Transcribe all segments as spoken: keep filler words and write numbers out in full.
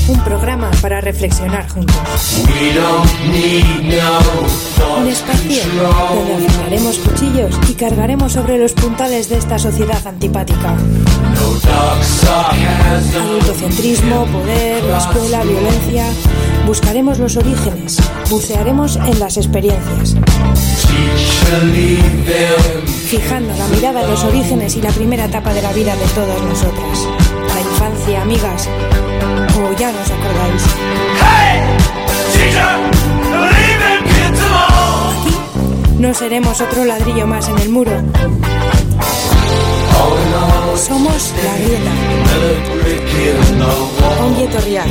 Un programa para reflexionar juntos. Un espacio donde afilaremos cuchillos y cargaremos sobre los puntales de esta sociedad antipática. Adultocentrismo, poder, la escuela, violencia. Buscaremos los orígenes, bucearemos en las experiencias. Fijando la mirada en los orígenes y la primera etapa de la vida de todas nosotras. La infancia, amigas. O ya no os acordáis. Aquí no seremos otro ladrillo más en el muro. Somos La Grieta. Ongi etorriak.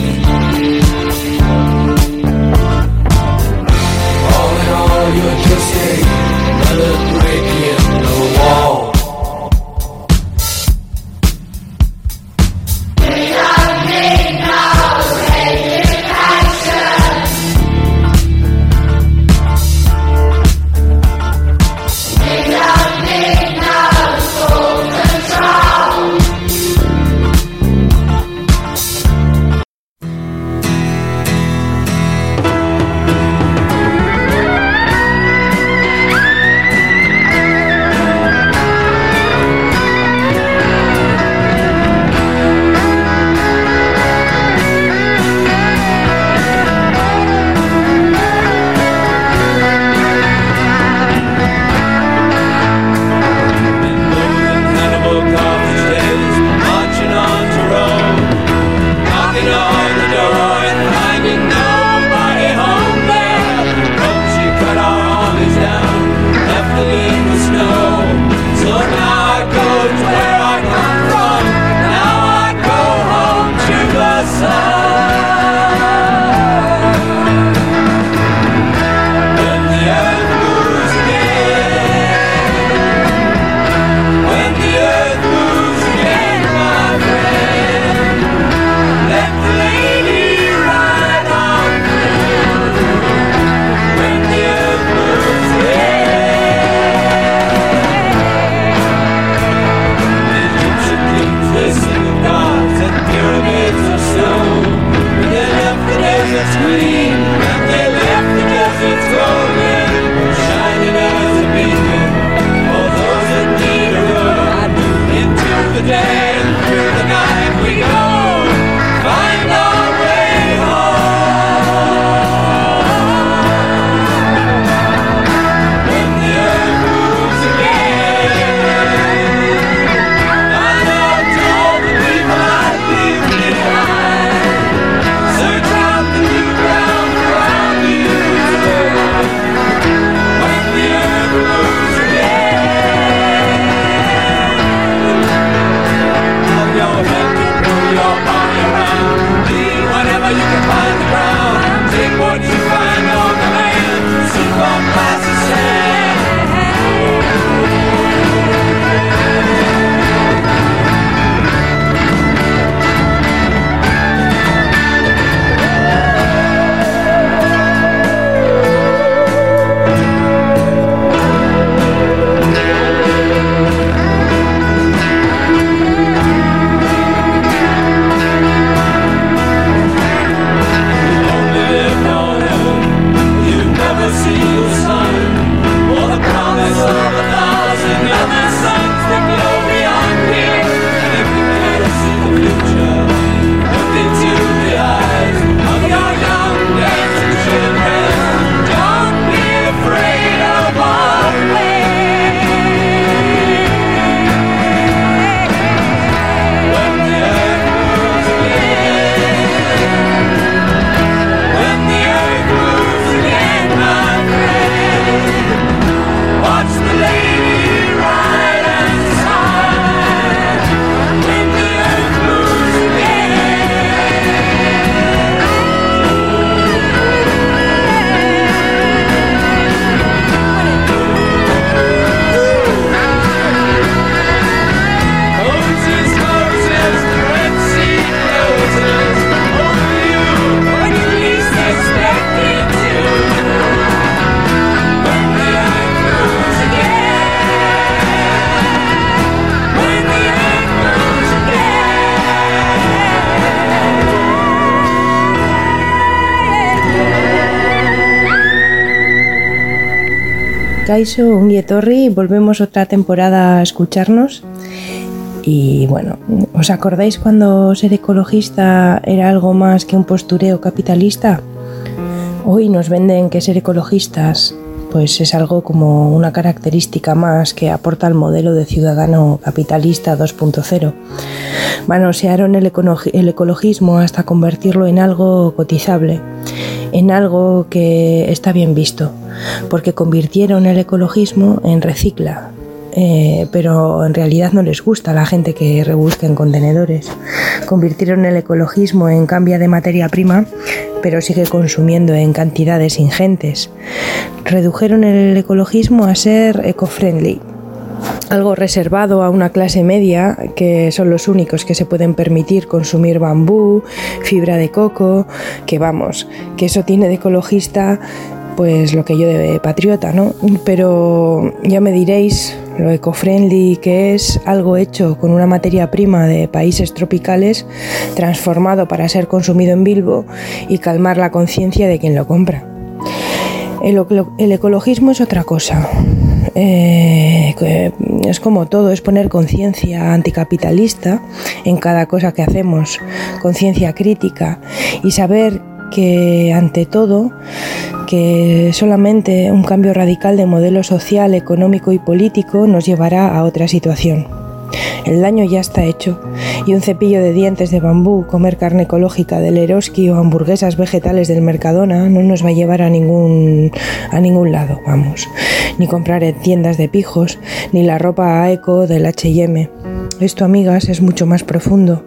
Kaixo, Ongi Etorri, volvemos otra temporada a escucharnos. Y bueno, ¿os acordáis cuando ser ecologista era algo más que un postureo capitalista? Hoy nos venden que ser ecologistas pues es algo como una característica más que aporta al modelo de ciudadano capitalista dos punto cero. Manosearon el, ecologi- el ecologismo hasta convertirlo en algo cotizable, en algo que está bien visto, porque convirtieron el ecologismo en recicla. Eh, pero en realidad no les gusta a la gente que rebusca en contenedores. Convirtieron el ecologismo en cambia de materia prima, pero sigue consumiendo en cantidades ingentes. Redujeron el ecologismo a ser eco-friendly, algo reservado a una clase media, que son los únicos que se pueden permitir consumir bambú, fibra de coco, que vamos, que eso tiene de ecologista pues lo que yo de patriota, ¿no? Pero ya me diréis lo eco-friendly que es algo hecho con una materia prima de países tropicales, transformado para ser consumido en Bilbo y calmar la conciencia de quien lo compra. El, el ecologismo es otra cosa. Eh, es como todo, es poner conciencia anticapitalista en cada cosa que hacemos, conciencia crítica y saber que ante todo que solamente un cambio radical de modelo social, económico y político nos llevará a otra situación. El daño ya está hecho y un cepillo de dientes de bambú, comer carne ecológica del Eroski o hamburguesas vegetales del Mercadona no nos va a llevar a ningún, a ningún lado, vamos. Ni comprar en tiendas de pijos, ni la ropa eco del H y M. Esto, amigas, es mucho más profundo.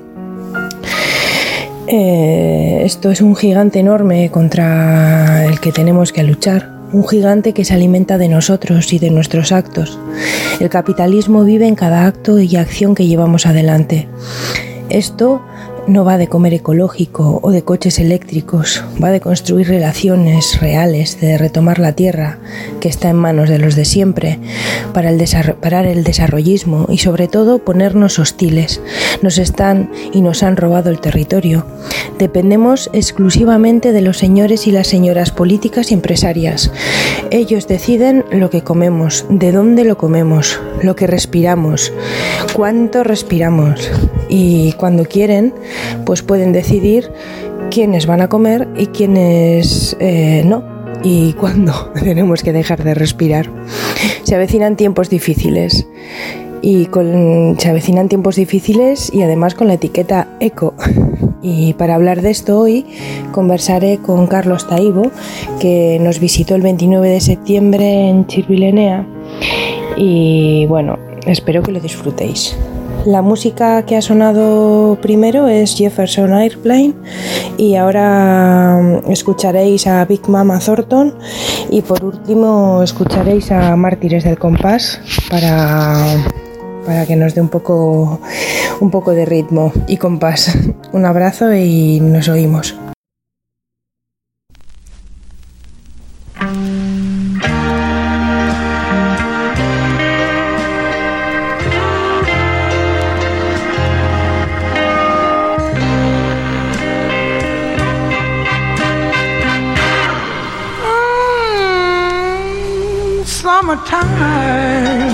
Eh, esto es un gigante enorme contra el que tenemos que luchar, un gigante que se alimenta de nosotros y de nuestros actos. El capitalismo vive en cada acto y acción que llevamos adelante. Esto no va de comer ecológico o de coches eléctricos, va de construir relaciones reales, de retomar la tierra, que está en manos de los de siempre, para el desarro- parar el desarrollismo y sobre todo ponernos hostiles. Nos están y nos han robado el territorio. Dependemos exclusivamente de los señores y las señoras políticas y empresarias. Ellos deciden lo que comemos, de dónde lo comemos, lo que respiramos, cuánto respiramos y cuando quieren pues pueden decidir quiénes van a comer y quiénes eh, no, y cuándo tenemos que dejar de respirar. Se avecinan tiempos difíciles y con, se avecinan tiempos difíciles y además con la etiqueta eco. Y para hablar de esto hoy conversaré con Carlos Taibo, que nos visitó el veintinueve de septiembre en Chirvilenea, y bueno, espero que lo disfrutéis. La música que ha sonado primero es Jefferson Airplane y ahora escucharéis a Big Mama Thornton y por último escucharéis a Mártires del Compás para, para que nos dé un poco, un poco de ritmo y compás. Un abrazo y nos oímos. Summertime,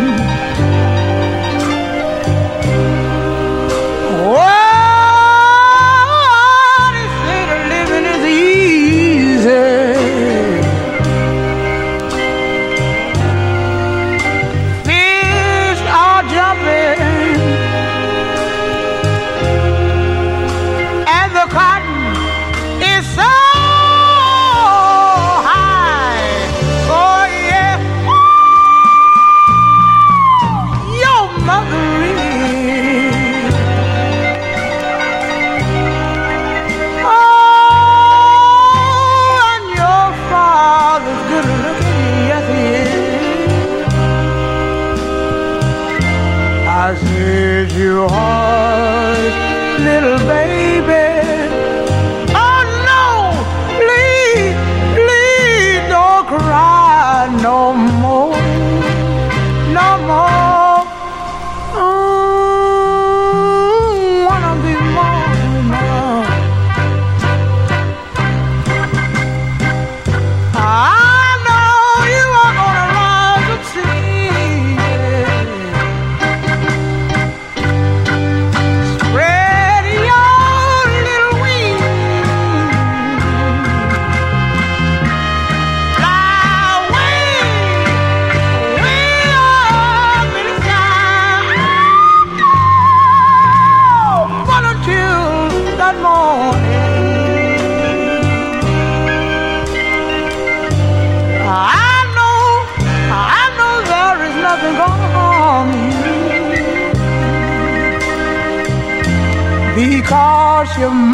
oh, they say the living is easy. Fish are jumping and the cotton is so high. Oh yeah.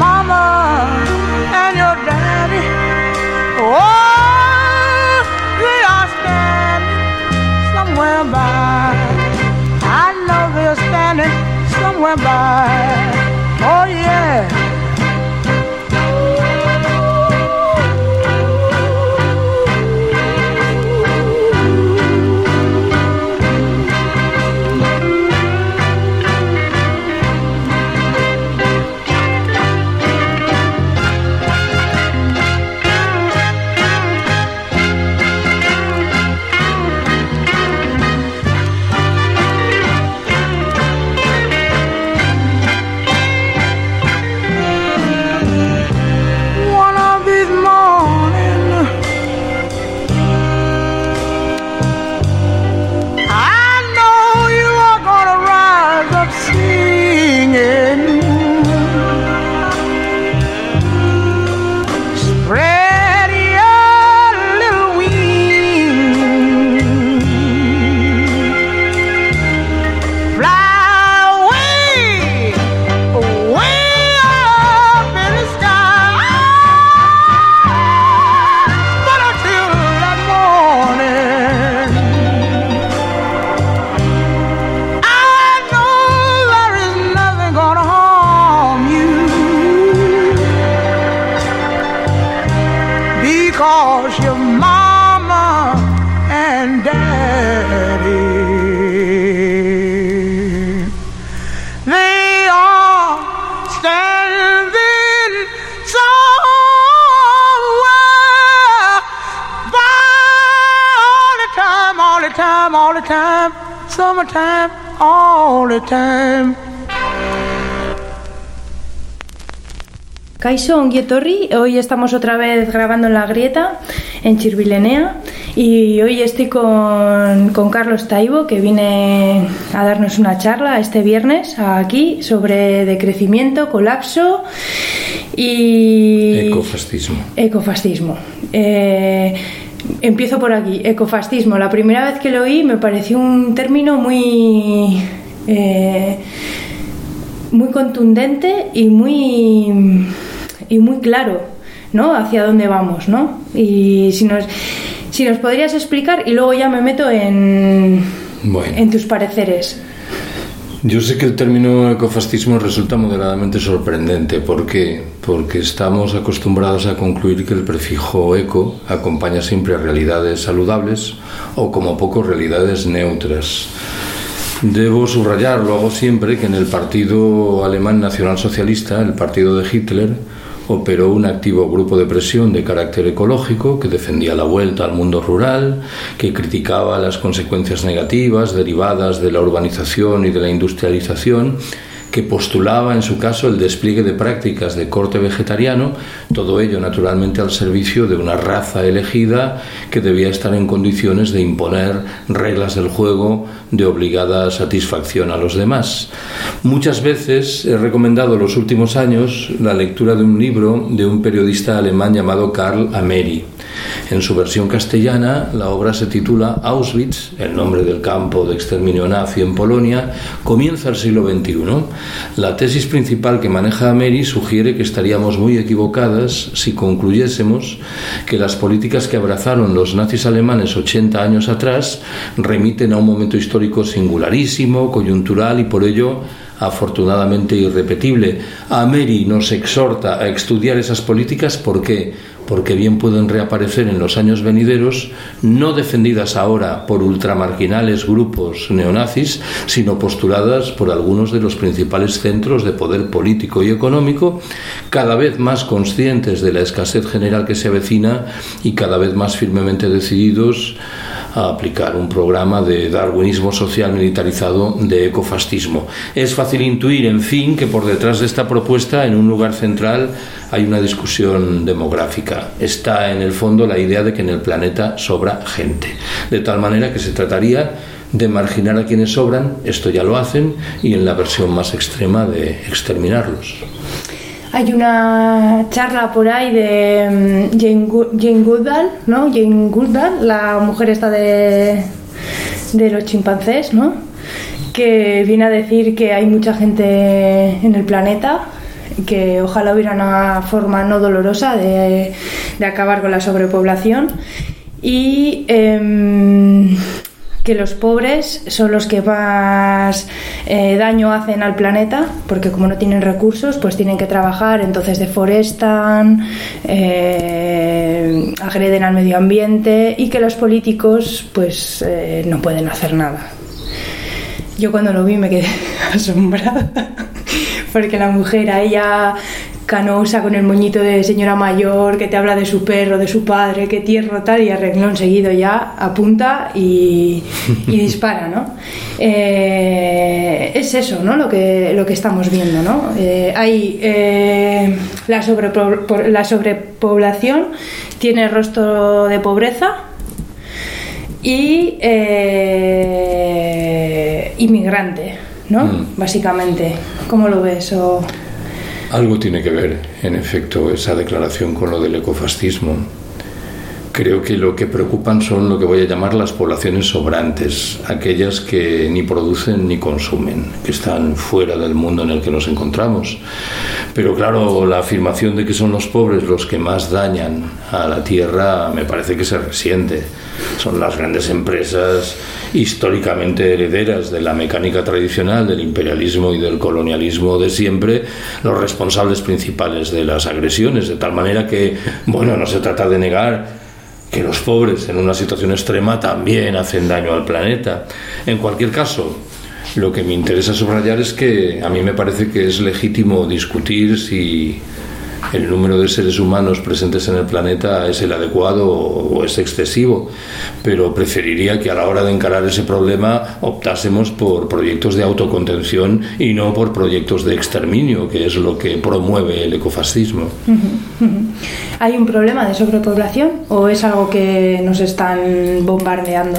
mama and your daddy, oh, they are standing somewhere by. I know they're standing somewhere by. Oh yeah. Summertime, all the time. Kaixo, ongi etorri. Hoy estamos otra vez grabando en La Grieta, en Chirbilenea, y hoy estoy con, con Carlos Taibo, que viene a darnos una charla este viernes aquí sobre decrecimiento, colapso y... Ecofascismo. Ecofascismo. Eh... Empiezo por aquí, ecofascismo. La primera vez que lo oí me pareció un término muy eh, muy contundente y muy y muy claro, ¿no? Hacia dónde vamos, ¿no? Y si nos si nos podrías explicar, y luego ya me meto en bueno. en tus pareceres. Yo sé que el término ecofascismo resulta moderadamente sorprendente. ¿Por qué? Porque estamos acostumbrados a concluir que el prefijo eco acompaña siempre a realidades saludables o como poco realidades neutras. Debo subrayar, lo hago siempre, que en el partido alemán nacionalsocialista, el partido de Hitler, operó un activo grupo de presión de carácter ecológico que defendía la vuelta al mundo rural, que criticaba las consecuencias negativas derivadas de la urbanización y de la industrialización, que postulaba en su caso el despliegue de prácticas de corte vegetariano, todo ello naturalmente al servicio de una raza elegida que debía estar en condiciones de imponer reglas del juego de obligada satisfacción a los demás. Muchas veces he recomendado en los últimos años la lectura de un libro de un periodista alemán llamado Karl Ameri. En su versión castellana, la obra se titula Auschwitz, el nombre del campo de exterminio nazi en Polonia, comienza el siglo veintiuno. La tesis principal que maneja Ameri sugiere que estaríamos muy equivocadas si concluyésemos que las políticas que abrazaron los nazis alemanes ochenta años atrás remiten a un momento histórico singularísimo, coyuntural y por ello afortunadamente irrepetible. Ameri nos exhorta a estudiar esas políticas. ¿Por qué? Porque bien pueden reaparecer en los años venideros, no defendidas ahora por ultramarginales grupos neonazis, sino postuladas por algunos de los principales centros de poder político y económico, cada vez más conscientes de la escasez general que se avecina y cada vez más firmemente decididos a aplicar un programa de darwinismo social militarizado de ecofascismo. Es fácil intuir, en fin, que por detrás de esta propuesta, en un lugar central, hay una discusión demográfica. Está en el fondo la idea de que en el planeta sobra gente, de tal manera que se trataría de marginar a quienes sobran, esto ya lo hacen, y en la versión más extrema de exterminarlos. Hay una charla por ahí de Jane, Jane Goodall, ¿no? Jane Goodall, la mujer esta de, de los chimpancés, ¿no? Que viene a decir que hay mucha gente en el planeta que ojalá hubiera una forma no dolorosa de, de acabar con la sobrepoblación y eh, que los pobres son los que más eh, daño hacen al planeta, porque como no tienen recursos, pues tienen que trabajar, entonces deforestan, eh, agreden al medio ambiente y que los políticos pues eh, no pueden hacer nada. Yo cuando lo vi me quedé asombrada, porque la mujer a ella canosa con el moñito de señora mayor que te habla de su perro, de su padre, qué tierno tal, y a renglón seguido ya apunta y, y dispara, ¿no? Eh, es eso, ¿no? Lo que, lo que estamos viendo, ¿no? Eh, hay eh, la, sobrepo- la sobrepoblación tiene rostro de pobreza y eh, inmigrante, ¿no? Mm. Básicamente, ¿cómo lo ves? O... Algo tiene que ver, en efecto, esa declaración con lo del ecofascismo. Creo que lo que preocupan son lo que voy a llamar las poblaciones sobrantes, aquellas que ni producen ni consumen, que están fuera del mundo en el que nos encontramos. Pero claro, la afirmación de que son los pobres los que más dañan a la tierra me parece que se resiente. Son las grandes empresas históricamente herederas de la mecánica tradicional, del imperialismo y del colonialismo de siempre, los responsables principales de las agresiones, de tal manera que, bueno, no se trata de negar que los pobres en una situación extrema también hacen daño al planeta. En cualquier caso, lo que me interesa subrayar es que a mí me parece que es legítimo discutir si el número de seres humanos presentes en el planeta es el adecuado o es excesivo, pero preferiría que a la hora de encarar ese problema optásemos por proyectos de autocontención y no por proyectos de exterminio, que es lo que promueve el ecofascismo. ¿Hay un problema de sobrepoblación o es algo que nos están bombardeando?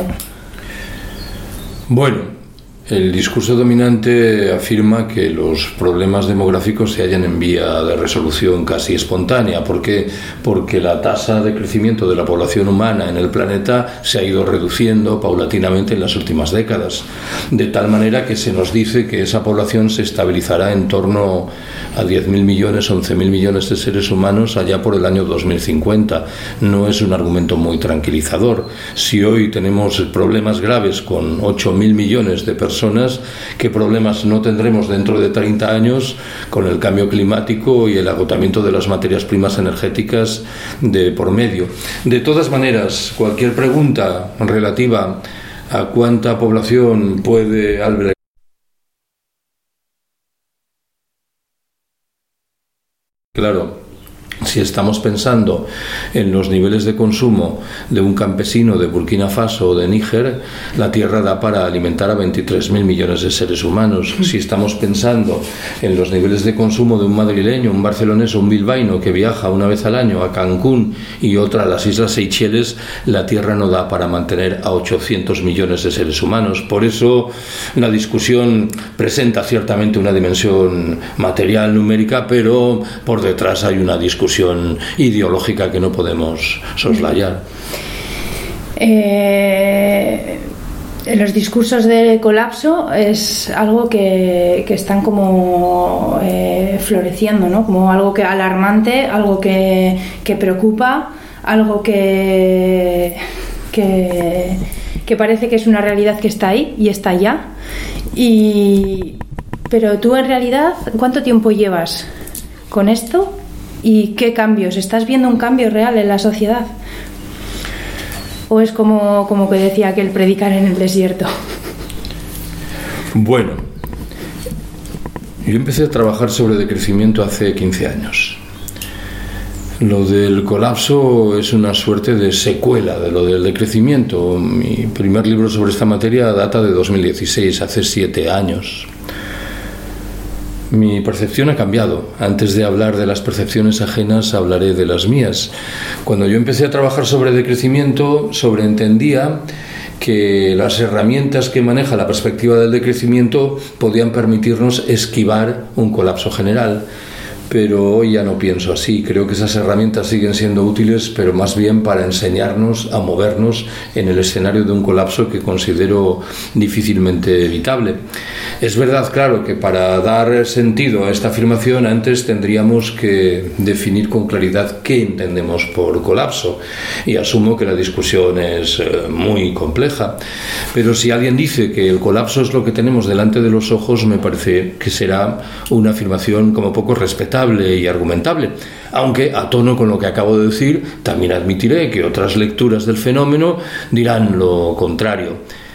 Bueno, el discurso dominante afirma que los problemas demográficos se hallan en vía de resolución casi espontánea. ¿Por qué? Porque la tasa de crecimiento de la población humana en el planeta se ha ido reduciendo paulatinamente en las últimas décadas, de tal manera que se nos dice que esa población se estabilizará en torno a diez mil millones, once mil millones de seres humanos allá por el año dos mil cincuenta. No es un argumento muy tranquilizador. Si hoy tenemos problemas graves con ocho mil millones de personas, Personas, ¿qué problemas no tendremos dentro de treinta años con el cambio climático y el agotamiento de las materias primas energéticas de por medio? De todas maneras, cualquier pregunta relativa a cuánta población puede albergar, claro, si estamos pensando en los niveles de consumo de un campesino de Burkina Faso o de Níger, la tierra da para alimentar a veintitrés mil millones de seres humanos. Si estamos pensando en los niveles de consumo de un madrileño, un barcelonés o un bilbaíno que viaja una vez al año a Cancún y otra a las Islas Seychelles, la tierra no da para mantener a ochocientos millones de seres humanos. Por eso la discusión presenta ciertamente una dimensión material, numérica, pero por detrás hay una discusión ideológica que no podemos soslayar. Eh, los discursos de colapso es algo que, que están como eh, floreciendo, ¿no? Como algo que alarmante, algo que, que preocupa, algo que, que, que parece que es una realidad que está ahí y está ya. Y, pero tú en realidad, ¿cuánto tiempo llevas con esto? ¿Y qué cambios? ¿Estás viendo un cambio real en la sociedad? ¿O es como, como que decía aquel predicar en el desierto? Bueno, yo empecé a trabajar sobre decrecimiento hace quince años. Lo del colapso es una suerte de secuela de lo del decrecimiento. Mi primer libro sobre esta materia data de dos mil dieciséis, hace siete años. Mi percepción ha cambiado. Antes de hablar de las percepciones ajenas, hablaré de las mías. Cuando yo empecé a trabajar sobre decrecimiento, sobreentendía que las herramientas que maneja la perspectiva del decrecimiento podían permitirnos esquivar un colapso general. pero hoy ya no pienso así. Creo que esas herramientas siguen siendo útiles, pero más bien para enseñarnos a movernos en el escenario de un colapso que considero difícilmente evitable. Es verdad, claro, que para dar sentido a esta afirmación antes tendríamos que definir con claridad qué entendemos por colapso, y asumo que la discusión es eh, muy compleja, pero si alguien dice que el colapso es lo que tenemos delante de los ojos, me parece que será una afirmación como poco respetable y argumentable, aunque a tono con lo que acabo de decir también admitiré que otras lecturas del fenómeno dirán lo contrario.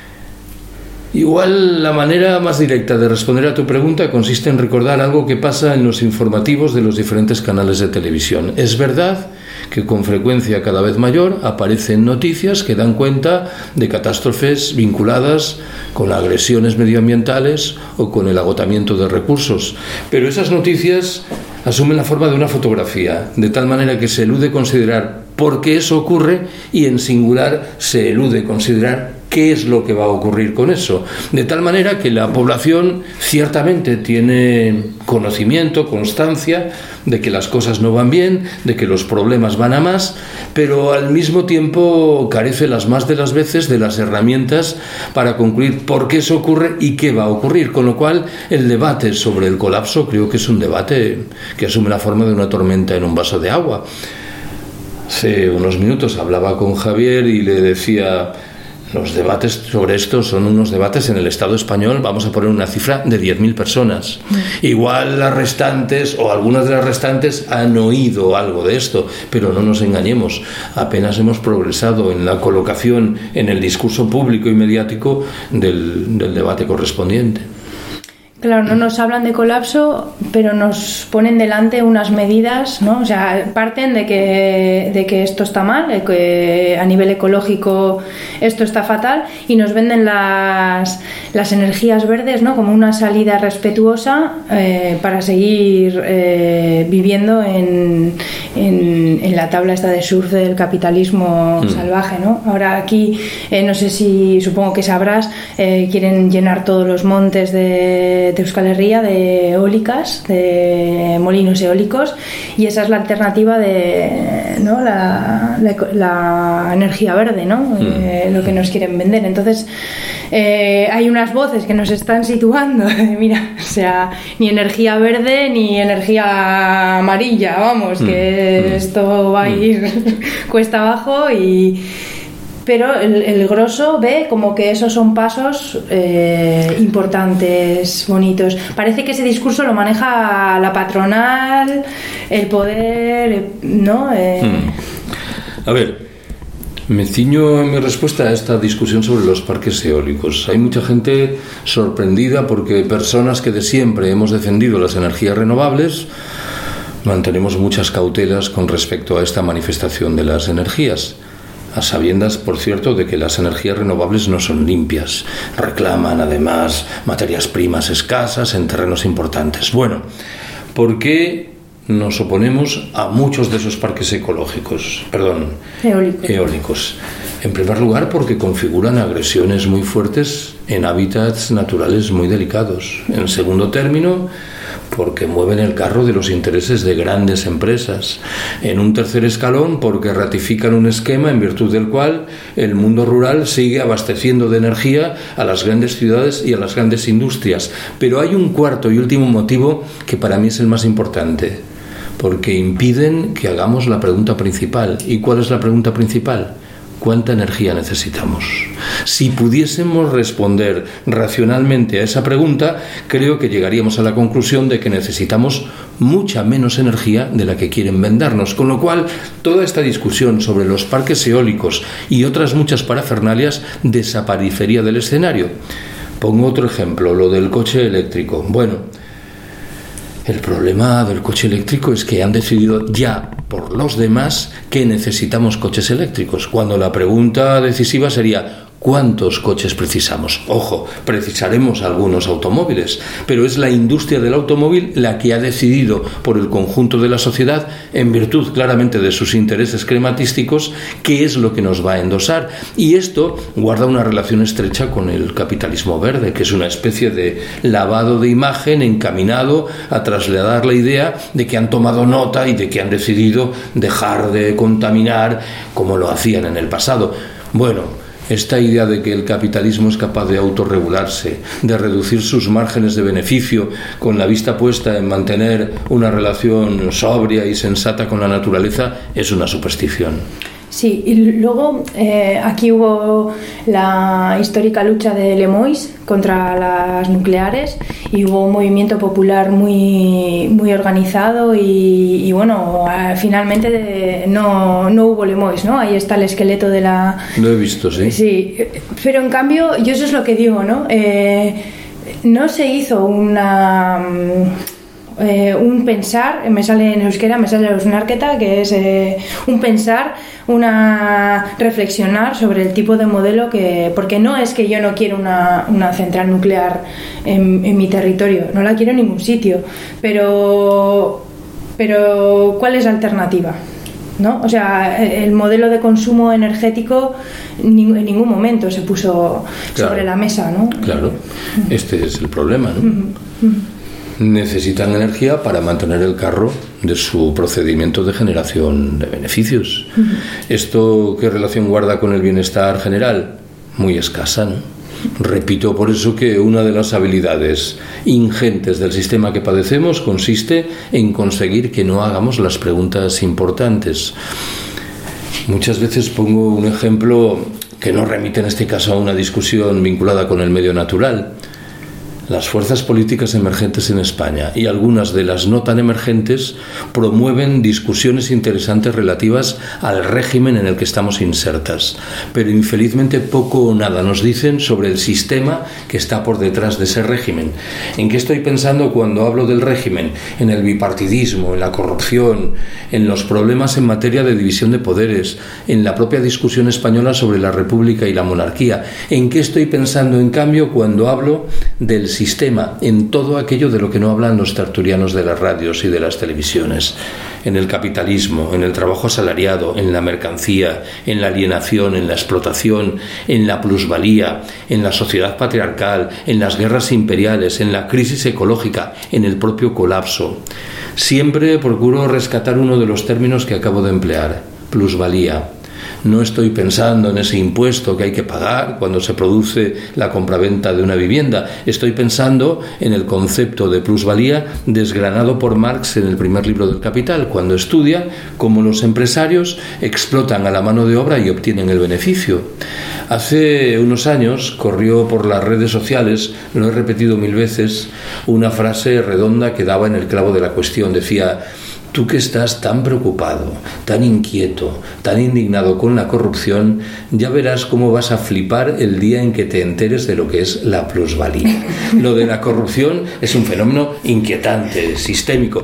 Igual la manera más directa de responder a tu pregunta consiste en recordar algo que pasa en los informativos de los diferentes canales de televisión. Es verdad que con frecuencia cada vez mayor aparecen noticias que dan cuenta de catástrofes vinculadas con agresiones medioambientales o con el agotamiento de recursos, pero esas noticias asumen la forma de una fotografía, de tal manera que se elude considerar por qué eso ocurre y en singular se elude considerar qué es lo que va a ocurrir con eso. De tal manera que la población ciertamente tiene conocimiento, constancia de que las cosas no van bien, de que los problemas van a más, pero al mismo tiempo carece las más de las veces de las herramientas para concluir por qué eso ocurre y qué va a ocurrir. Con lo cual, el debate sobre el colapso creo que es un debate que asume la forma de una tormenta en un vaso de agua. Hace unos minutos hablaba con Javier y le decía: los debates sobre esto son unos debates en el Estado español, vamos a poner una cifra de diez mil personas. Mm. Igual las restantes o algunas de las restantes han oído algo de esto, pero no nos engañemos, apenas hemos progresado en la colocación en el discurso público y mediático del, del debate correspondiente. Claro, no nos hablan de colapso, pero nos ponen delante unas medidas, ¿no? O sea, parten de que, de que esto está mal, de que a nivel ecológico esto está fatal, y nos venden las, las energías verdes, ¿no? Como una salida respetuosa eh, para seguir eh, viviendo en, en, en la tabla esta de surf del capitalismo mm. salvaje, ¿no? Ahora aquí, eh, no sé si, supongo que sabrás, eh, quieren llenar todos los montes de de Euskal Herria de eólicas, de molinos eólicos, y esa es la alternativa de, ¿no? la, la, la energía verde, ¿no? Mm. Eh, lo que nos quieren vender. Entonces eh, hay unas voces que nos están situando, mira, o sea, ni energía verde ni energía amarilla, vamos, mm. que mm. esto va a ir mm. cuesta abajo, y pero el, el grosso ve como que esos son pasos eh, importantes, bonitos. Parece que ese discurso lo maneja la patronal, el poder, ¿no? Eh... Hmm. A ver, me ciño en mi respuesta a esta discusión sobre los parques eólicos. Hay mucha gente sorprendida porque personas que de siempre hemos defendido las energías renovables mantenemos muchas cautelas con respecto a esta manifestación de las energías. A sabiendas, por cierto, de que las energías renovables no son limpias. Reclaman, además, materias primas escasas en terrenos importantes. Bueno, ¿por qué nos oponemos a muchos de esos parques ecológicos? Perdón, eólicos. eólicos. En primer lugar, porque configuran agresiones muy fuertes en hábitats naturales muy delicados. En segundo término, porque mueven el carro de los intereses de grandes empresas. En un tercer escalón, porque ratifican un esquema en virtud del cual el mundo rural sigue abasteciendo de energía a las grandes ciudades y a las grandes industrias. Pero hay un cuarto y último motivo que para mí es el más importante, porque impiden que hagamos la pregunta principal. ¿Y cuál es la pregunta principal? ¿Cuánta energía necesitamos? Si pudiésemos responder racionalmente a esa pregunta, creo que llegaríamos a la conclusión de que necesitamos mucha menos energía de la que quieren vendernos, con lo cual toda esta discusión sobre los parques eólicos y otras muchas parafernalias desaparecería del escenario. Pongo otro ejemplo, lo del coche eléctrico. Bueno, el problema del coche eléctrico es que han decidido ya por los demás que necesitamos coches eléctricos, cuando la pregunta decisiva sería ¿Cuántos coches precisamos? Ojo, precisaremos algunos automóviles, pero es la industria del automóvil la que ha decidido por el conjunto de la sociedad, en virtud claramente de sus intereses crematísticos, qué es lo que nos va a endosar. Y esto guarda una relación estrecha con el capitalismo verde, que es una especie de lavado de imagen encaminado a trasladar la idea de que han tomado nota y de que han decidido dejar de contaminar como lo hacían en el pasado. Bueno, esta idea de que el capitalismo es capaz de autorregularse, de reducir sus márgenes de beneficio con la vista puesta en mantener una relación sobria y sensata con la naturaleza, es una superstición. Sí, y luego eh, aquí hubo la histórica lucha de Lemois contra las nucleares y hubo un movimiento popular muy muy organizado y, y bueno, finalmente de, no, no hubo Lemois, ¿no? Ahí está el esqueleto de la... Lo he visto, sí. Sí, pero en cambio, yo eso es lo que digo, ¿no? Eh, no se hizo una... Eh, un pensar, me sale en euskera, me sale eusnarketa, que es eh, un pensar, una reflexionar sobre el tipo de modelo que, porque no es que yo no quiero una, una central nuclear en, en mi territorio, no la quiero en ningún sitio, pero, pero ¿cuál es la alternativa? ¿No? O sea, el modelo de consumo energético en ningún momento se puso claro, sobre la mesa, ¿no? Claro, este es el problema, ¿no? Uh-huh. Uh-huh. Necesitan energía para mantener el carro de su procedimiento de generación de beneficios. Uh-huh. ¿Esto qué relación guarda con el bienestar general? Muy escasa, ¿no? Repito por eso que una de las habilidades ingentes del sistema que padecemos consiste en conseguir que no hagamos las preguntas importantes. Muchas veces pongo un ejemplo que no remite en este caso a una discusión vinculada con el medio natural. Las fuerzas políticas emergentes en España y algunas de las no tan emergentes promueven discusiones interesantes relativas al régimen en el que estamos insertas, pero infelizmente poco o nada nos dicen sobre el sistema que está por detrás de ese régimen. ¿En qué estoy pensando cuando hablo del régimen? En el bipartidismo, en la corrupción, en los problemas en materia de división de poderes, en la propia discusión española sobre la república y la monarquía. ¿En qué estoy pensando, en cambio, cuando hablo del sistema? sistema, en todo aquello de lo que no hablan los tertulianos de las radios y de las televisiones, en el capitalismo, en el trabajo asalariado, en la mercancía, en la alienación, en la explotación, en la plusvalía, en la sociedad patriarcal, en las guerras imperiales, en la crisis ecológica, en el propio colapso. Siempre procuro rescatar uno de los términos que acabo de emplear, plusvalía. No estoy pensando en ese impuesto que hay que pagar cuando se produce la compraventa de una vivienda. Estoy pensando en el concepto de plusvalía desgranado por Marx en el primer libro del Capital, cuando estudia cómo los empresarios explotan a la mano de obra y obtienen el beneficio. Hace unos años corrió por las redes sociales, lo he repetido mil veces, una frase redonda que daba en el clavo de la cuestión. Decía: tú que estás tan preocupado, tan inquieto, tan indignado con la corrupción, ya verás cómo vas a flipar el día en que te enteres de lo que es la plusvalía. Lo de la corrupción es un fenómeno inquietante, sistémico.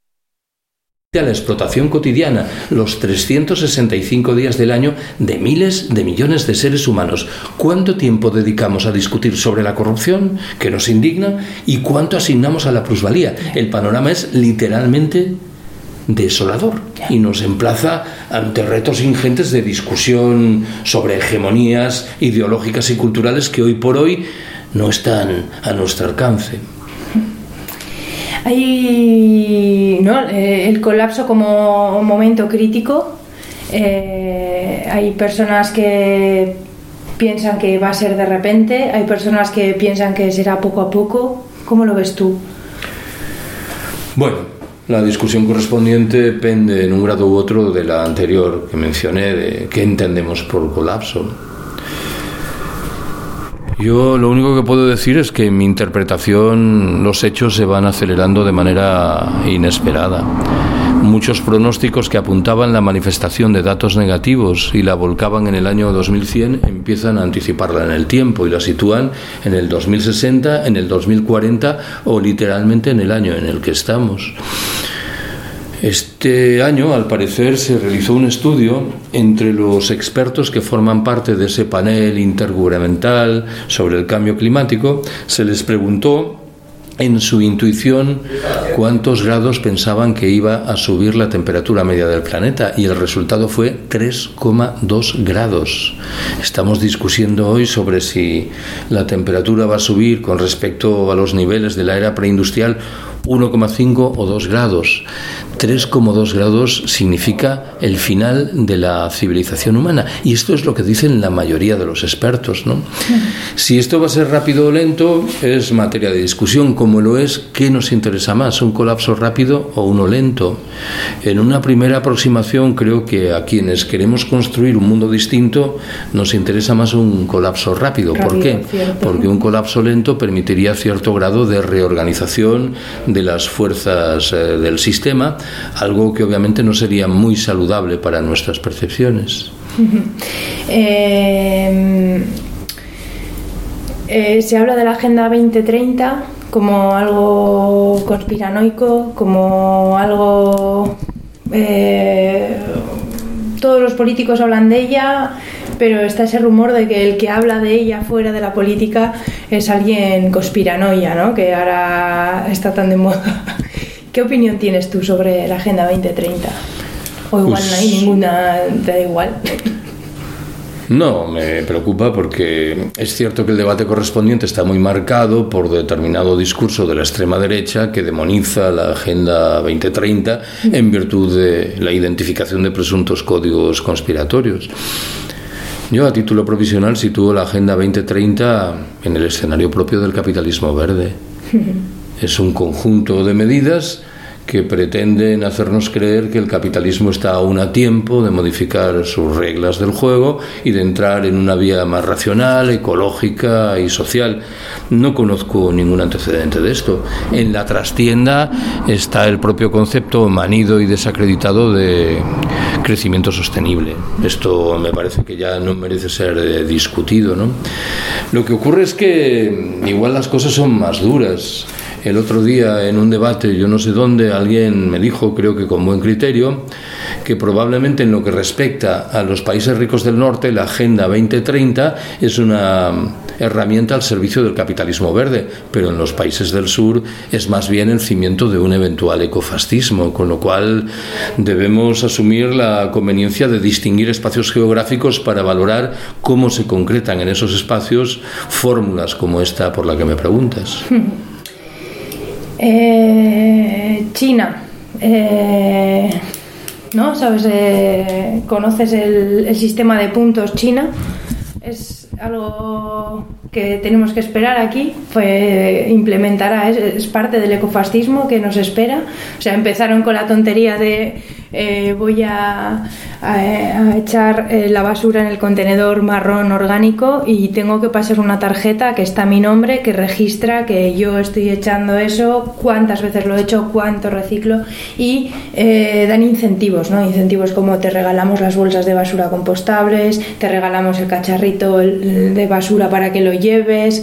A la explotación cotidiana, los trescientos sesenta y cinco días del año de miles de millones de seres humanos. ¿Cuánto tiempo dedicamos a discutir sobre la corrupción, que nos indigna, y cuánto asignamos a la plusvalía? El panorama es literalmente desolador y nos emplaza ante retos ingentes de discusión sobre hegemonías ideológicas y culturales que hoy por hoy no están a nuestro alcance. Hay, ¿no?, eh, el colapso como momento crítico. Eh, hay personas que piensan que va a ser de repente, hay personas que piensan que será poco a poco. ¿Cómo lo ves tú? Bueno, la discusión correspondiente pende en un grado u otro de la anterior que mencioné, de qué entendemos por colapso. Yo lo único que puedo decir es que en mi interpretación los hechos se van acelerando de manera inesperada. Muchos pronósticos que apuntaban la manifestación de datos negativos y la volcaban en el año dos mil cien empiezan a anticiparla en el tiempo y la sitúan en el dos mil sesenta, en el dos mil cuarenta o literalmente en el año en el que estamos. Este año, al parecer, se realizó un estudio entre los expertos que forman parte de ese panel intergubernamental sobre el cambio climático. Se les preguntó en su intuición cuántos grados pensaban que iba a subir la temperatura media del planeta, y el resultado fue tres coma dos grados. Estamos discutiendo hoy sobre si la temperatura va a subir con respecto a los niveles de la era preindustrial uno coma cinco o dos grados. tres coma dos grados significa el final de la civilización humana, y esto es lo que dicen la mayoría de los expertos, ¿no? Si esto va a ser rápido o lento es materia de discusión, como lo es qué nos interesa más, un colapso rápido o uno lento. En una primera aproximación creo que a quienes queremos construir un mundo distinto nos interesa más un colapso rápido. rápido ¿Por qué? Cierto. Porque un colapso lento permitiría cierto grado de reorganización de las fuerzas eh, del sistema, algo que obviamente no sería muy saludable para nuestras percepciones. eh, eh, se habla de la Agenda veinte treinta como algo conspiranoico, como algo... Eh, todos los políticos hablan de ella, pero está ese rumor de que el que habla de ella fuera de la política es alguien conspiranoia, ¿no? Que ahora está tan de moda. ¿Qué opinión tienes tú sobre la Agenda veinte treinta? O igual Pues... no hay ninguna, te da igual. No, me preocupa porque es cierto que el debate correspondiente está muy marcado por determinado discurso de la extrema derecha que demoniza la Agenda veinte treinta en virtud de la identificación de presuntos códigos conspiratorios. Yo, a título provisional, sitúo la Agenda veinte treinta en el escenario propio del capitalismo verde. Es un conjunto de medidas que pretenden hacernos creer que el capitalismo está aún a tiempo de modificar sus reglas del juego y de entrar en una vía más racional, ecológica y social. No conozco ningún antecedente de esto. En la trastienda está el propio concepto manido y desacreditado de crecimiento sostenible. Esto me parece que ya no merece ser eh, discutido, ¿no? Lo que ocurre es que igual las cosas son más duras. El otro día, en un debate, yo no sé dónde, alguien me dijo, creo que con buen criterio, que probablemente en lo que respecta a los países ricos del norte, la Agenda veinte treinta es una herramienta al servicio del capitalismo verde, pero en los países del sur es más bien el cimiento de un eventual ecofascismo, con lo cual debemos asumir la conveniencia de distinguir espacios geográficos para valorar cómo se concretan en esos espacios fórmulas como esta por la que me preguntas. Eh, China, eh, ¿no? ¿Sabes? Eh, ¿Conoces el, el sistema de puntos China? Es algo que tenemos que esperar aquí, pues implementará, es, es parte del ecofascismo que nos espera. O sea, empezaron con la tontería de eh, voy a, a, a echar eh, la basura en el contenedor marrón orgánico y tengo que pasar una tarjeta que está a mi nombre, que registra que yo estoy echando eso, cuántas veces lo he hecho, cuánto reciclo, y eh, dan incentivos, ¿no? Incentivos como te regalamos las bolsas de basura compostables, te regalamos el cacharrito de basura para que lo lleves,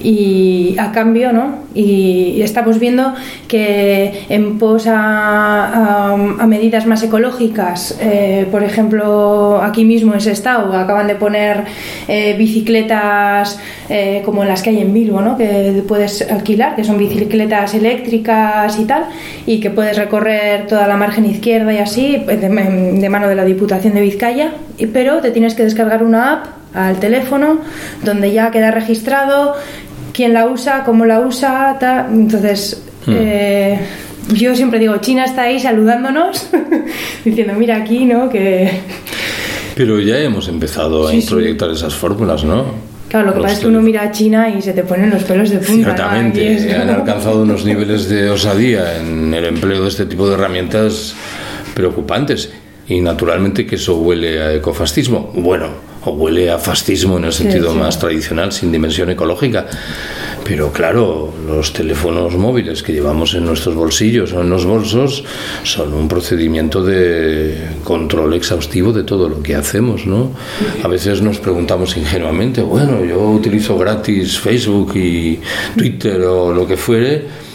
y a cambio, ¿no? Y, y estamos viendo que en pos a, a, a medidas más ecológicas, eh, por ejemplo, aquí mismo en Sestao acaban de poner eh, bicicletas eh, como las que hay en Bilbo, ¿no? Que puedes alquilar, que son bicicletas eléctricas y tal, y que puedes recorrer toda la margen izquierda y así, de, de mano de la Diputación de Vizcaya, pero te tienes que descargar una app al teléfono donde ya queda registrado quién la usa, cómo la usa, ta. Entonces hmm. eh, yo siempre digo, China está ahí saludándonos diciendo, mira aquí, ¿no? Que... Pero ya hemos empezado sí, a introyectar sí. esas fórmulas, ¿no? Claro, lo que pasa es que uno mira a China y se te ponen los pelos de punta. Ciertamente, ¿no? Es... han alcanzado unos niveles de osadía en el empleo de este tipo de herramientas preocupantes, y naturalmente que eso huele a ecofascismo. Bueno, o huele a fascismo en el sentido sí, sí. más tradicional, sin dimensión ecológica. Pero claro, los teléfonos móviles que llevamos en nuestros bolsillos o en los bolsos son un procedimiento de control exhaustivo de todo lo que hacemos, ¿no? A veces nos preguntamos ingenuamente, bueno, yo utilizo gratis Facebook y Twitter o lo que fuere.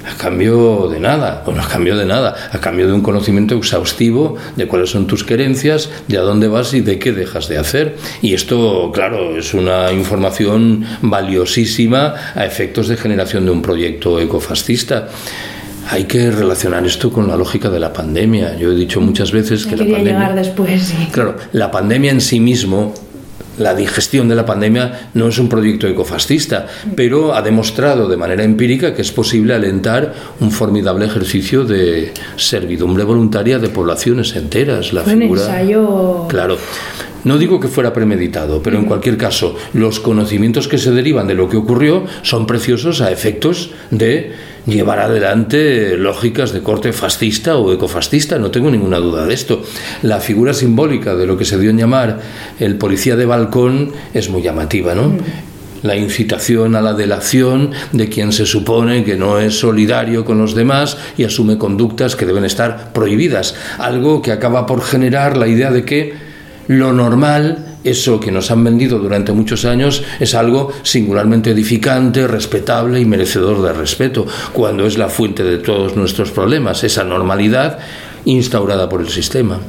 a cambio de nada, o no a cambio de nada, a cambio de un conocimiento exhaustivo de cuáles son tus querencias, de a dónde vas y de qué dejas de hacer. Y esto, claro, es una información valiosísima a efectos de generación de un proyecto ecofascista. Hay que relacionar esto con la lógica de la pandemia. Yo he dicho muchas veces que la pandemia... Quería llegar después, sí. Claro, la pandemia en sí mismo, la digestión de la pandemia no es un proyecto ecofascista, pero ha demostrado de manera empírica que es posible alentar un formidable ejercicio de servidumbre voluntaria de poblaciones enteras. La Fue figura... un ensayo... Claro. No digo que fuera premeditado, pero en cualquier caso, los conocimientos que se derivan de lo que ocurrió son preciosos a efectos de llevar adelante lógicas de corte fascista o ecofascista, no tengo ninguna duda de esto. La figura simbólica de lo que se dio en llamar el policía de balcón es muy llamativa, ¿no? Mm. La incitación a la delación de quien se supone que no es solidario con los demás y asume conductas que deben estar prohibidas, algo que acaba por generar la idea de que lo normal, eso que nos han vendido durante muchos años, es algo singularmente edificante, respetable y merecedor de respeto, cuando es la fuente de todos nuestros problemas, esa normalidad instaurada por el sistema.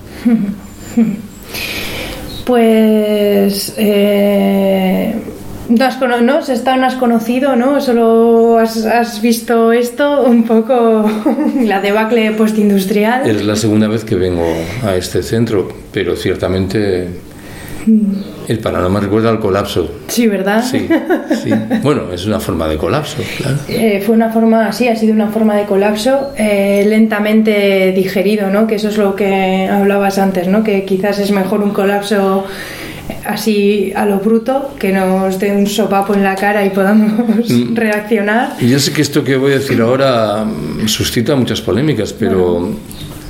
Pues... Eh... No has, cono- ¿no? ¿No has conocido, ¿no? Solo has, has visto esto un poco, la debacle postindustrial. Es la segunda vez que vengo a este centro, pero ciertamente el panorama recuerda al colapso. Sí, ¿verdad? Sí, sí. Bueno, es una forma de colapso, claro. Eh, fue una forma, sí, ha sido una forma de colapso eh, lentamente digerido, ¿no? Que eso es lo que hablabas antes, ¿no? Que quizás es mejor un colapso así a lo bruto, que nos dé un sopapo en la cara y podamos mm. reaccionar. Y ya sé que esto que voy a decir ahora suscita muchas polémicas, pero bueno,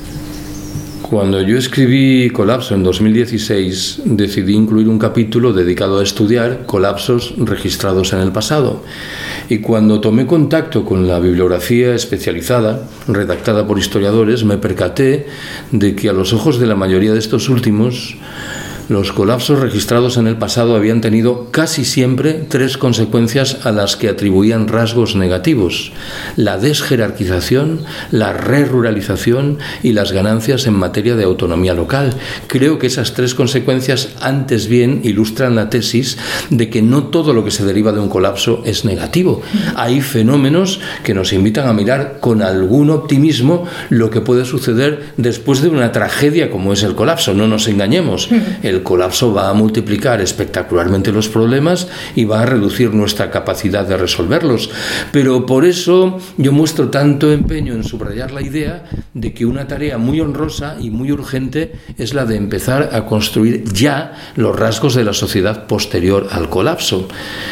cuando yo escribí Colapso en dos mil dieciséis, decidí incluir un capítulo dedicado a estudiar colapsos registrados en el pasado. Y cuando tomé contacto con la bibliografía especializada, redactada por historiadores, me percaté de que a los ojos de la mayoría de estos últimos, los colapsos registrados en el pasado habían tenido casi siempre tres consecuencias a las que atribuían rasgos negativos: la desjerarquización, la reruralización y las ganancias en materia de autonomía local. Creo que esas tres consecuencias antes bien ilustran la tesis de que no todo lo que se deriva de un colapso es negativo. Hay fenómenos que nos invitan a mirar con algún optimismo lo que puede suceder después de una tragedia como es el colapso. No nos engañemos. El El colapso va a multiplicar espectacularmente los problemas y va a reducir nuestra capacidad de resolverlos. Pero por eso yo muestro tanto empeño en subrayar la idea de que una tarea muy honrosa y muy urgente es la de empezar a construir ya los rasgos de la sociedad posterior al colapso,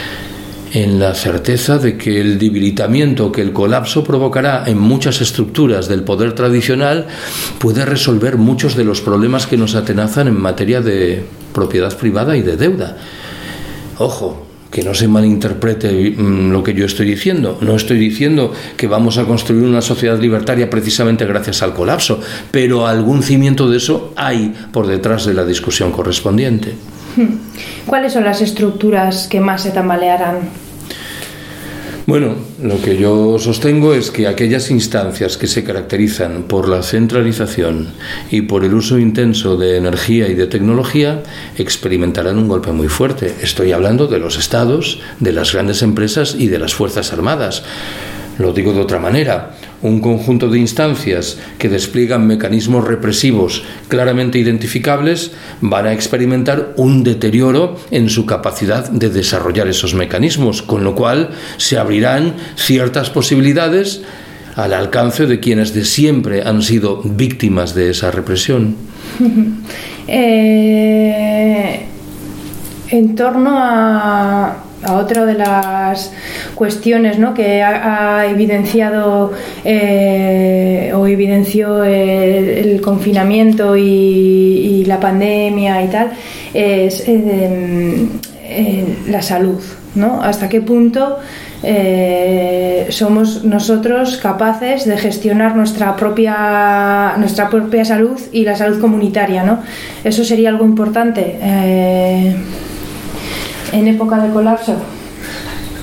en la certeza de que el debilitamiento que el colapso provocará en muchas estructuras del poder tradicional puede resolver muchos de los problemas que nos atenazan en materia de propiedad privada y de deuda. Ojo, que no se malinterprete lo que yo estoy diciendo. No estoy diciendo que vamos a construir una sociedad libertaria precisamente gracias al colapso, pero algún cimiento de eso hay por detrás de la discusión correspondiente. ¿Cuáles son las estructuras que más se tambalearán? Bueno, lo que yo sostengo es que aquellas instancias que se caracterizan por la centralización y por el uso intenso de energía y de tecnología experimentarán un golpe muy fuerte. Estoy hablando de los estados, de las grandes empresas y de las Fuerzas Armadas. Lo digo de otra manera: un conjunto de instancias que despliegan mecanismos represivos claramente identificables van a experimentar un deterioro en su capacidad de desarrollar esos mecanismos, con lo cual se abrirán ciertas posibilidades al alcance de quienes de siempre han sido víctimas de esa represión. Eh, en torno a... a otra de las cuestiones, ¿no?, que ha, ha evidenciado eh, o evidenció el, el confinamiento y, y la pandemia y tal, es eh, eh, la salud, ¿no? ¿Hasta qué punto eh, somos nosotros capaces de gestionar nuestra propia nuestra propia salud y la salud comunitaria, ¿no? Eso sería algo importante. Eh, En época de colapso.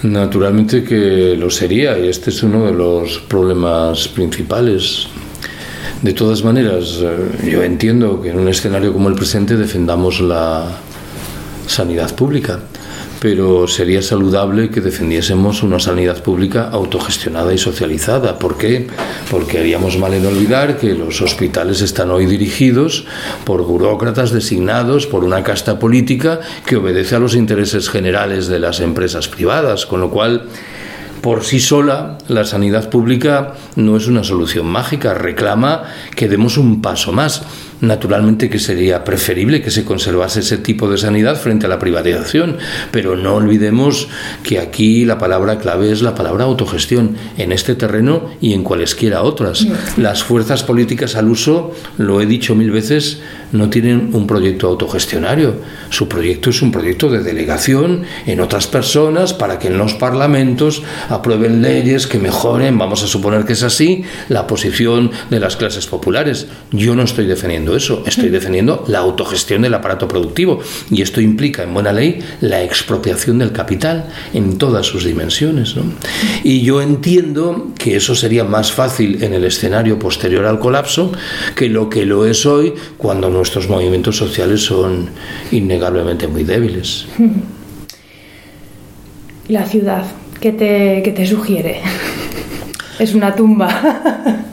Naturalmente que lo sería, y este es uno de los problemas principales. De todas maneras, yo entiendo que en un escenario como el presente defendamos la sanidad pública, pero sería saludable que defendiésemos una sanidad pública autogestionada y socializada. ¿Por qué? Porque haríamos mal en olvidar que los hospitales están hoy dirigidos por burócratas designados por una casta política que obedece a los intereses generales de las empresas privadas, con lo cual, por sí sola, la sanidad pública no es una solución mágica, reclama que demos un paso más. Naturalmente que sería preferible que se conservase ese tipo de sanidad frente a la privatización, pero no olvidemos que aquí la palabra clave es la palabra autogestión, en este terreno y en cualesquiera otras. Las fuerzas políticas al uso, lo he dicho mil veces, no tienen un proyecto autogestionario. Su proyecto es un proyecto de delegación en otras personas para que en los parlamentos aprueben leyes que mejoren, vamos a suponer que es así, la posición de las clases populares. Yo no estoy defendiendo eso, estoy defendiendo la autogestión del aparato productivo, y esto implica en buena ley la expropiación del capital en todas sus dimensiones, ¿no? Y yo entiendo que eso sería más fácil en el escenario posterior al colapso que lo que lo es hoy, cuando nuestros movimientos sociales son innegablemente muy débiles. La ciudad, ¿qué te, qué te sugiere? Es una tumba.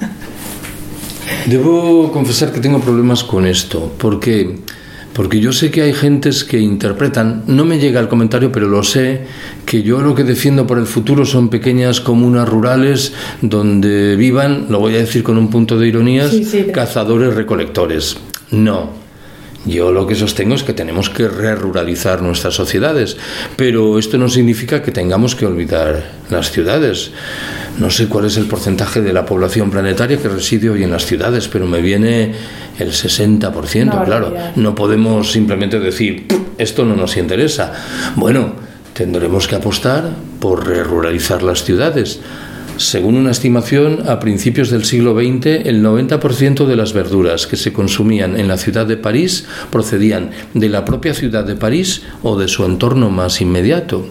Debo confesar que tengo problemas con esto, porque porque yo sé que hay gentes que interpretan, no me llega el comentario, pero lo sé, que yo lo que defiendo por el futuro son pequeñas comunas rurales donde vivan, lo voy a decir con un punto de ironías, sí, sí, cazadores recolectores. No. Yo lo que sostengo es que tenemos que re-ruralizar nuestras sociedades, pero esto no significa que tengamos que olvidar las ciudades. No sé cuál es el porcentaje de la población planetaria que reside hoy en las ciudades, pero me viene el sesenta por ciento, no, claro. No podemos simplemente decir, esto no nos interesa. Bueno, tendremos que apostar por re-ruralizar las ciudades. Según una estimación, a principios del siglo veinte, el noventa por ciento de las verduras que se consumían en la ciudad de París procedían de la propia ciudad de París o de su entorno más inmediato.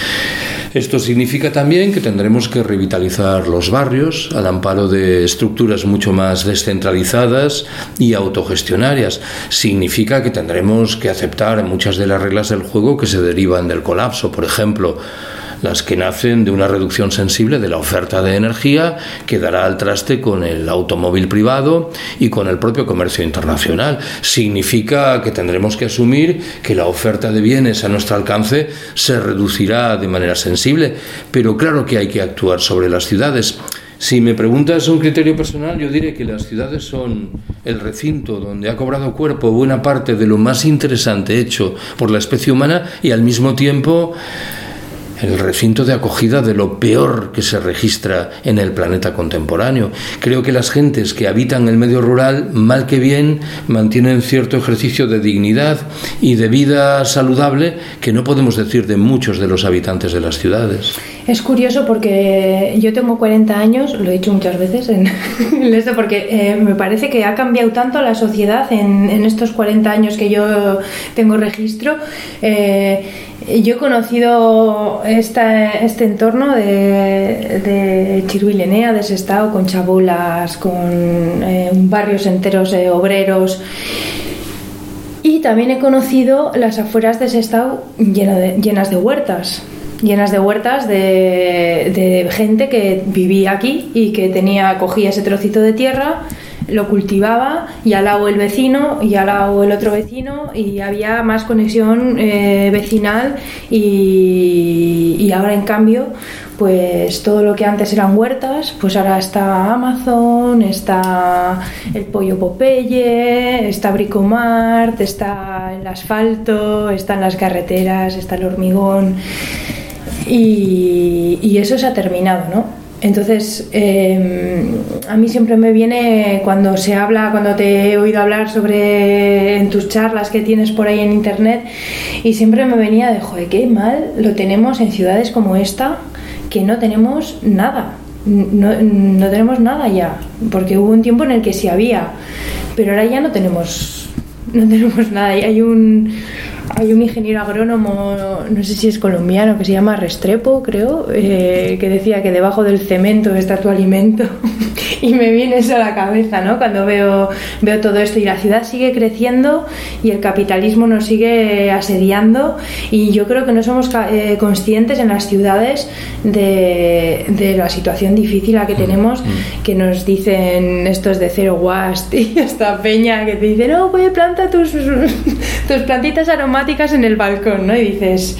Esto significa también que tendremos que revitalizar los barrios al amparo de estructuras mucho más descentralizadas y autogestionarias. Significa que tendremos que aceptar muchas de las reglas del juego que se derivan del colapso, por ejemplo, las que nacen de una reducción sensible de la oferta de energía que dará al traste con el automóvil privado y con el propio comercio internacional. Significa que tendremos que asumir que la oferta de bienes a nuestro alcance se reducirá de manera sensible, pero claro que hay que actuar sobre las ciudades. Si me preguntas un criterio personal, yo diré que las ciudades son el recinto donde ha cobrado cuerpo buena parte de lo más interesante hecho por la especie humana y al mismo tiempo el recinto de acogida de lo peor que se registra en el planeta contemporáneo. Creo que las gentes que habitan el medio rural, mal que bien, mantienen cierto ejercicio de dignidad y de vida saludable que no podemos decir de muchos de los habitantes de las ciudades. Es curioso porque yo tengo cuarenta años, lo he dicho muchas veces en, en esto, porque eh, me parece que ha cambiado tanto la sociedad en, en estos cuarenta años que yo tengo registro. Eh, yo he conocido esta, este entorno de, de Chiruilenea, de Sestao, con chabolas, con eh, barrios enteros de obreros. Y también he conocido las afueras de Sestao llena de, llenas de huertas. llenas de huertas de, de gente que vivía aquí y que tenía cogía ese trocito de tierra, lo cultivaba, y al lado el vecino y al lado el otro vecino, y había más conexión eh, vecinal. Y, y ahora en cambio, pues todo lo que antes eran huertas, pues ahora está Amazon, está el pollo Popeye, está Bricomart, está el asfalto, están las carreteras, está el hormigón. Y, y eso se ha terminado, ¿no? Entonces, eh, a mí siempre me viene cuando se habla, cuando te he oído hablar sobre en tus charlas que tienes por ahí en internet, y siempre me venía de, joder, qué mal lo tenemos en ciudades como esta, que no tenemos nada, no, no tenemos nada ya, porque hubo un tiempo en el que sí había, pero ahora ya no tenemos no tenemos nada. Y hay un hay un ingeniero agrónomo, no sé si es colombiano, que se llama Restrepo, creo, eh, que decía que debajo del cemento está tu alimento. Y me viene eso a la cabeza, ¿no? Cuando veo, veo todo esto, y la ciudad sigue creciendo y el capitalismo nos sigue asediando, y yo creo que no somos eh, conscientes en las ciudades de, de la situación difícil a que tenemos, que nos dicen estos de Zero Waste y esta peña que te dice, no, pues planta tus, tus plantitas aromáticas en el balcón, ¿no? Y dices...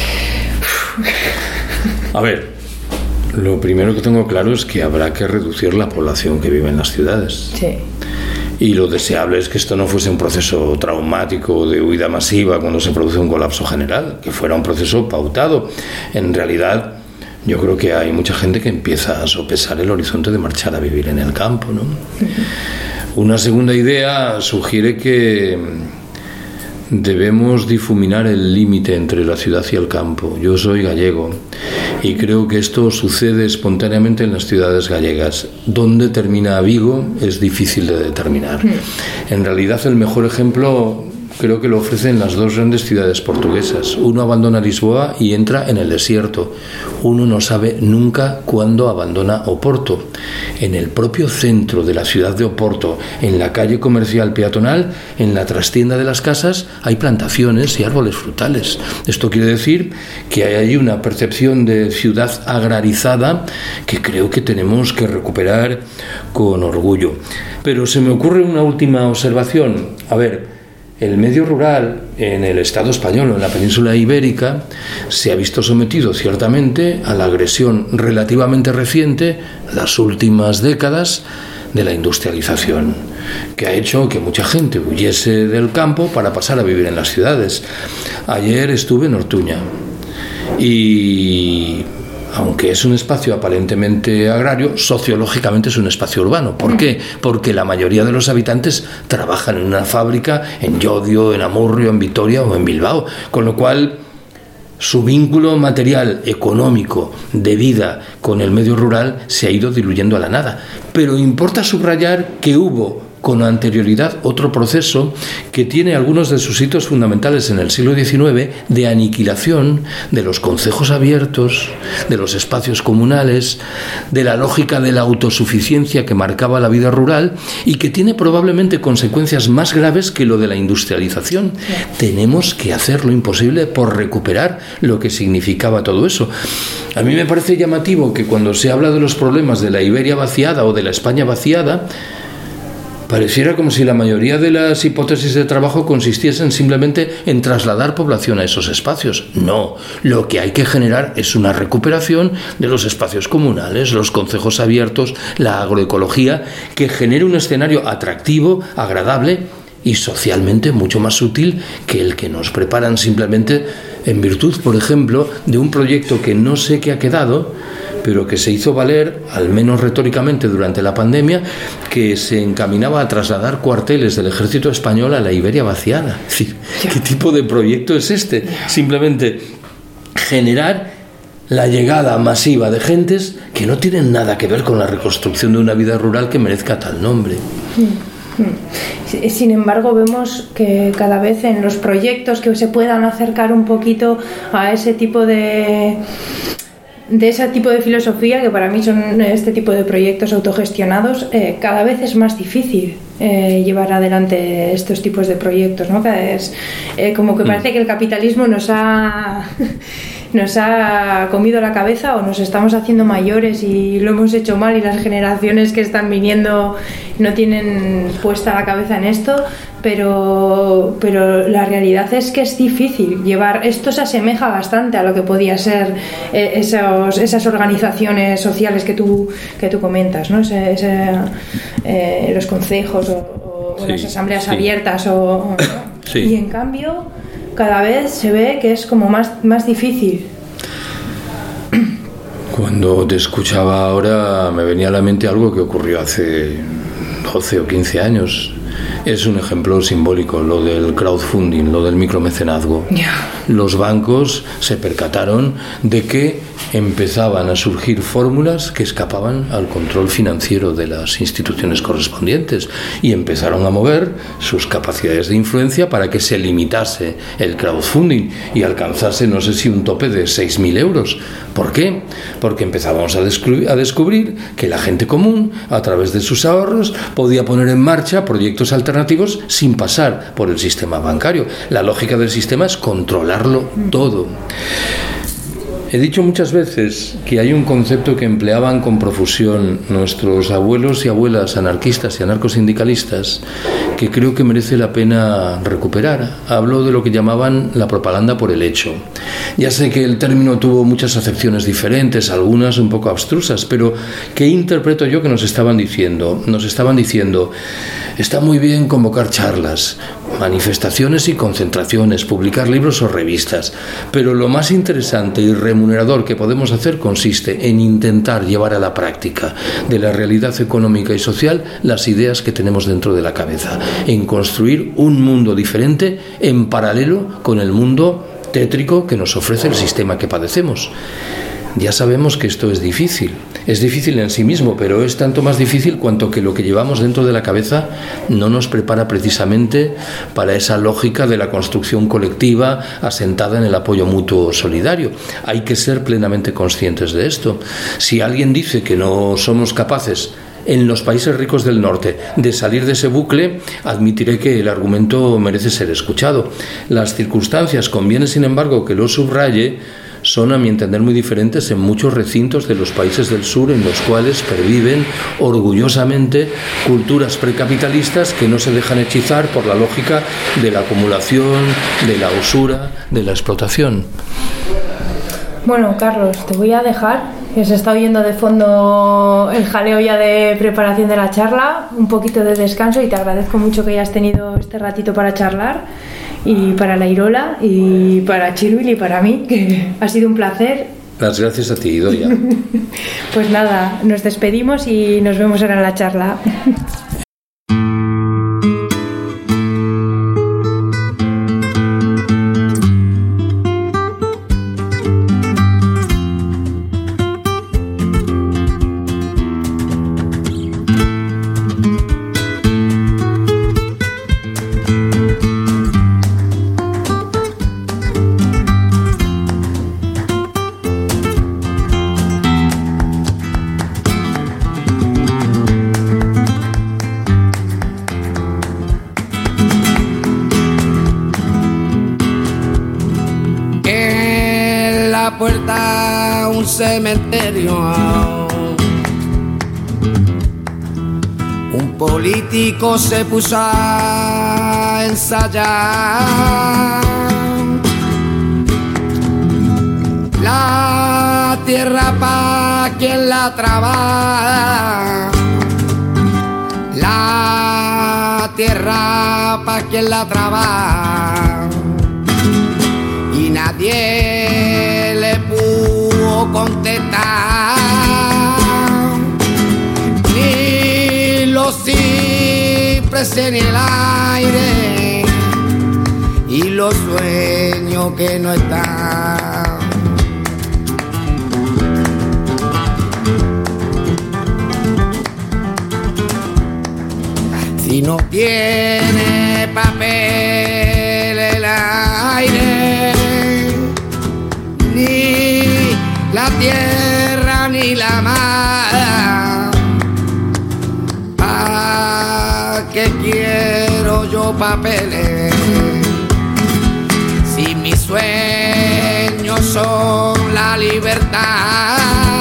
A ver, lo primero que tengo claro es que habrá que reducir la población que vive en las ciudades. Sí. Y lo deseable es que esto no fuese un proceso traumático de huida masiva cuando se produce un colapso general, que fuera un proceso pautado. En realidad, yo creo que hay mucha gente que empieza a sopesar el horizonte de marchar a vivir en el campo, ¿no? Uh-huh. Una segunda idea sugiere que debemos difuminar el límite entre la ciudad y el campo. Yo soy gallego y creo que esto sucede espontáneamente en las ciudades gallegas. ¿Dónde termina Vigo? Es difícil de determinar. En realidad, el mejor ejemplo creo que lo ofrecen las dos grandes ciudades portuguesas. Uno abandona Lisboa y entra en el desierto. Uno no sabe nunca cuándo abandona Oporto. En el propio centro de la ciudad de Oporto, en la calle comercial peatonal, en la trastienda de las casas, hay plantaciones y árboles frutales. Esto quiere decir que hay ahí una percepción de ciudad agrarizada que creo que tenemos que recuperar con orgullo. Pero se me ocurre una última observación. A ver, el medio rural en el Estado español o en la península ibérica se ha visto sometido ciertamente a la agresión relativamente reciente, las últimas décadas, de la industrialización, que ha hecho que mucha gente huyese del campo para pasar a vivir en las ciudades. Ayer estuve en Ortuña y, aunque es un espacio aparentemente agrario, sociológicamente es un espacio urbano. ¿Por qué? Porque la mayoría de los habitantes trabajan en una fábrica en Llodio, en Amurrio, en Vitoria o en Bilbao, con lo cual su vínculo material, económico, de vida con el medio rural se ha ido diluyendo a la nada. Pero importa subrayar que hubo con anterioridad otro proceso que tiene algunos de sus hitos fundamentales en el siglo diecinueve de aniquilación de los concejos abiertos, de los espacios comunales, de la lógica de la autosuficiencia que marcaba la vida rural y que tiene probablemente consecuencias más graves que lo de la industrialización. Sí. Tenemos que hacer lo imposible por recuperar lo que significaba todo eso. A mí me parece llamativo que cuando se habla de los problemas de la Iberia vaciada o de la España vaciada, pareciera como si la mayoría de las hipótesis de trabajo consistiesen simplemente en trasladar población a esos espacios. No, lo que hay que generar es una recuperación de los espacios comunales, los concejos abiertos, la agroecología, que genere un escenario atractivo, agradable y socialmente mucho más útil que el que nos preparan simplemente en virtud, por ejemplo, de un proyecto que no sé qué ha quedado, pero que se hizo valer, al menos retóricamente durante la pandemia, que se encaminaba a trasladar cuarteles del ejército español a la Iberia vaciada. Es decir, ¿qué tipo de proyecto es este? Simplemente generar la llegada masiva de gentes que no tienen nada que ver con la reconstrucción de una vida rural que merezca tal nombre. Sin embargo, vemos que cada vez en los proyectos que se puedan acercar un poquito a ese tipo de... de ese tipo de filosofía, que para mí son este tipo de proyectos autogestionados, eh, cada vez es más difícil eh, llevar adelante estos tipos de proyectos, ¿no? Cada vez, eh, como que parece que el capitalismo nos ha nos ha comido la cabeza, o nos estamos haciendo mayores y lo hemos hecho mal, y las generaciones que están viniendo no tienen puesta la cabeza en esto. Pero, pero la realidad es que es difícil llevar. Esto se asemeja bastante a lo que podía ser eh, esos, esas organizaciones sociales que tú, que tú comentas, ¿no? Ese, ese, eh, los concejos o, o sí, las asambleas sí. abiertas. O, o, sí. Y en cambio, cada vez se ve que es como más, más difícil. Cuando te escuchaba ahora, me venía a la mente algo que ocurrió hace doce o quince años. Es un ejemplo simbólico, lo del crowdfunding, lo del micromecenazgo. Yeah. Los bancos se percataron de que empezaban a surgir fórmulas que escapaban al control financiero de las instituciones correspondientes y empezaron a mover sus capacidades de influencia para que se limitase el crowdfunding y alcanzase, no sé si un tope de seis mil euros. ¿Por qué? Porque empezábamos a, descubrir, a descubrir que la gente común, a través de sus ahorros, podía poner en marcha proyectos alternativos sin pasar por el sistema bancario. La lógica del sistema es controlarlo todo. He dicho muchas veces que hay un concepto que empleaban con profusión nuestros abuelos y abuelas anarquistas y anarcosindicalistas que creo que merece la pena recuperar. Hablo de lo que llamaban la propaganda por el hecho. Ya sé que el término tuvo muchas acepciones diferentes, algunas un poco abstrusas, pero ¿qué interpreto yo que nos estaban diciendo? Nos estaban diciendo, está muy bien convocar charlas, manifestaciones y concentraciones, publicar libros o revistas, pero lo más interesante y remunerador que podemos hacer consiste en intentar llevar a la práctica de la realidad económica y social las ideas que tenemos dentro de la cabeza, en construir un mundo diferente en paralelo con el mundo tétrico que nos ofrece el sistema que padecemos. Ya sabemos que esto es difícil, es difícil en sí mismo, pero es tanto más difícil cuanto que lo que llevamos dentro de la cabeza no nos prepara precisamente para esa lógica de la construcción colectiva asentada en el apoyo mutuo solidario. Hay que ser plenamente conscientes de esto. Si alguien dice que no somos capaces en los países ricos del norte de salir de ese bucle, admitiré que el argumento merece ser escuchado. Las circunstancias, conviene sin embargo que lo subraye, son a mi entender muy diferentes en muchos recintos de los países del sur, en los cuales perviven orgullosamente culturas precapitalistas que no se dejan hechizar por la lógica de la acumulación, de la usura, de la explotación. Bueno, Carlos, te voy a dejar, que se está oyendo de fondo el jaleo ya de preparación de la charla, un poquito de descanso, y te agradezco mucho que hayas tenido este ratito para charlar, y para la Irola, y para Chirwil y para mí, que ha sido un placer. Las gracias a ti, Idoia. Pues nada, nos despedimos y nos vemos ahora en la charla. Puerta un cementerio, un político se puso a ensayar la tierra pa' quien la trabaja, la tierra pa' quien la trabaja, y nadie le pudo contestar, ni los cipreses ni el aire, y los sueños que no están. Si no tiene papel el aire, ni la tierra ni la mar, ¿pa' qué quiero yo papeles? Si mis sueños son la libertad,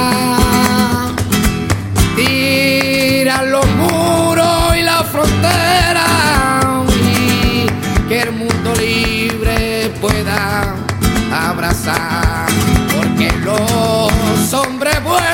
tiran los muros y la frontera, y que el mundo libre pueda abrazar, porque los hombres buenos